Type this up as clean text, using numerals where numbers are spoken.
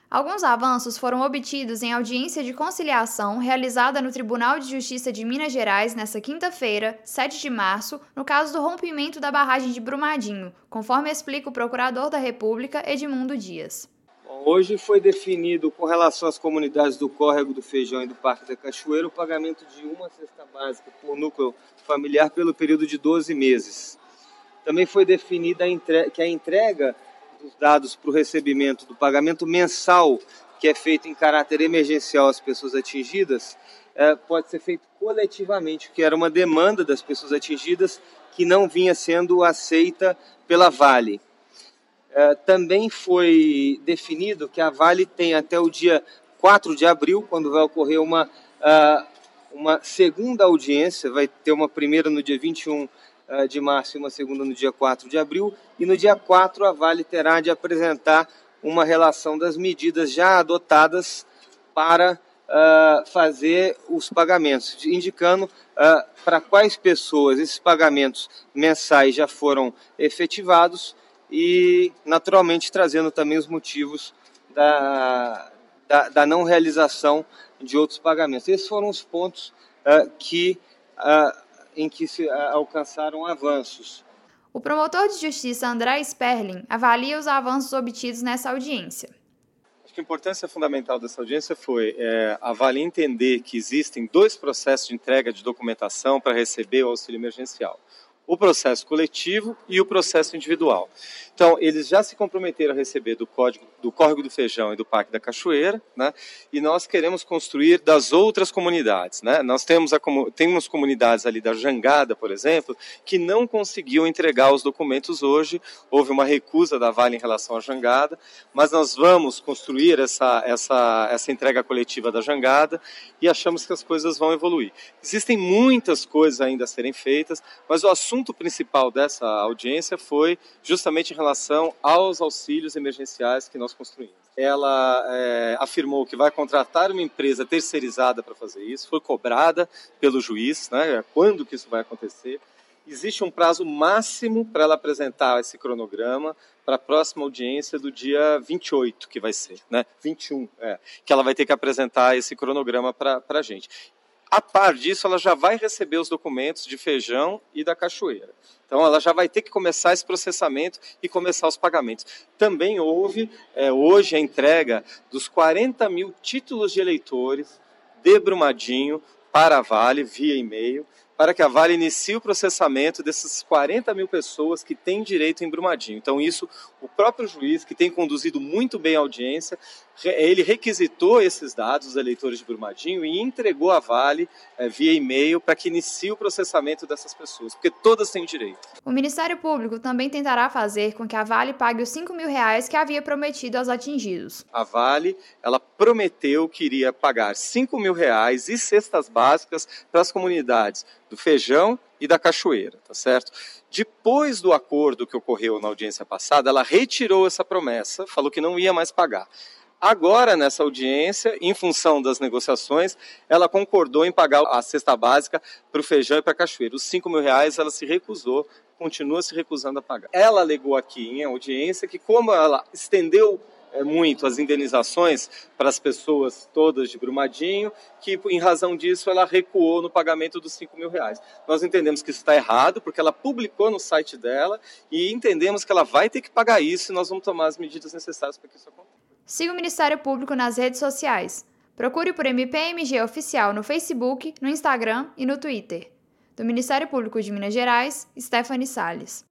Alguns avanços foram obtidos em audiência de conciliação realizada no Tribunal de Justiça de Minas Gerais nesta quinta-feira, 7 de março, no caso do rompimento da barragem de Brumadinho, conforme explica o Procurador da República, Edmundo Dias. Hoje foi definido, com relação às comunidades do Córrego do Feijão e do Parque da Cachoeira, o pagamento de uma cesta básica por núcleo familiar pelo período de 12 meses. Também foi definida que a entrega dos dados para o recebimento do pagamento mensal, que é feito em caráter emergencial às pessoas atingidas, pode ser feito coletivamente, que era uma demanda das pessoas atingidas que não vinha sendo aceita pela Vale. Também foi definido que a Vale tem até o dia 4 de abril, quando vai ocorrer uma segunda audiência, vai ter uma primeira no dia 21 de março e uma segunda no dia 4 de abril, e no dia 4 a Vale terá de apresentar uma relação das medidas já adotadas para fazer os pagamentos, indicando para quais pessoas esses pagamentos mensais já foram efetivados e, naturalmente, trazendo também os motivos da não realização de outros pagamentos. Esses foram os pontos em que se alcançaram avanços. O promotor de justiça André Sperling avalia os avanços obtidos nessa audiência. Acho que a importância fundamental dessa audiência foi a Vale entender que existem dois processos de entrega de documentação para receber o auxílio emergencial. O processo coletivo e o processo individual. Então, eles já se comprometeram a receber do Córrego do Feijão e do Parque da Cachoeira, né? E nós queremos construir das outras comunidades, né? Nós temos comunidades ali da Jangada, por exemplo, que não conseguiu entregar os documentos hoje. Houve uma recusa da Vale em relação à Jangada, mas nós vamos construir essa entrega coletiva da Jangada e achamos que as coisas vão evoluir. Existem muitas coisas ainda a serem feitas, mas o assunto principal dessa audiência foi justamente em relação aos auxílios emergenciais que nós construímos. Ela afirmou que vai contratar uma empresa terceirizada para fazer isso, foi cobrada pelo juiz, né, quando que isso vai acontecer. Existe um prazo máximo para ela apresentar esse cronograma para a próxima audiência do dia 28, que vai ser, né, 21, que ela vai ter que apresentar esse cronograma para a gente. A par disso, ela já vai receber os documentos de Feijão e da Cachoeira. Então, ela já vai ter que começar esse processamento e começar os pagamentos. Também houve, hoje, a entrega dos 40 mil títulos de eleitores de Brumadinho para a Vale, via e-mail, para que a Vale inicie o processamento dessas 40 mil pessoas que têm direito em Brumadinho. Então, isso, o próprio juiz, que tem conduzido muito bem a audiência, ele requisitou esses dados dos eleitores de Brumadinho e entregou à Vale via e-mail para que inicie o processamento dessas pessoas, porque todas têm direito. O Ministério Público também tentará fazer com que a Vale pague os R$5.000 que havia prometido aos atingidos. A Vale, ela prometeu que iria pagar R$5.000 e cestas básicas para as comunidades do Feijão e da Cachoeira, tá certo? Depois do acordo que ocorreu na audiência passada, ela retirou essa promessa, falou que não ia mais pagar. Agora, nessa audiência, em função das negociações, ela concordou em pagar a cesta básica para o Feijão e para a Cachoeira. Os R$5.000 ela se recusou, continua se recusando a pagar. Ela alegou aqui em audiência que, como ela estendeu muito as indenizações para as pessoas todas de Brumadinho, que em razão disso ela recuou no pagamento dos R$5.000. Nós entendemos que isso está errado, porque ela publicou no site dela e entendemos que ela vai ter que pagar isso e nós vamos tomar as medidas necessárias para que isso aconteça. Siga o Ministério Público nas redes sociais. Procure por MPMG Oficial no Facebook, no Instagram e no Twitter. Do Ministério Público de Minas Gerais, Stephanie Salles.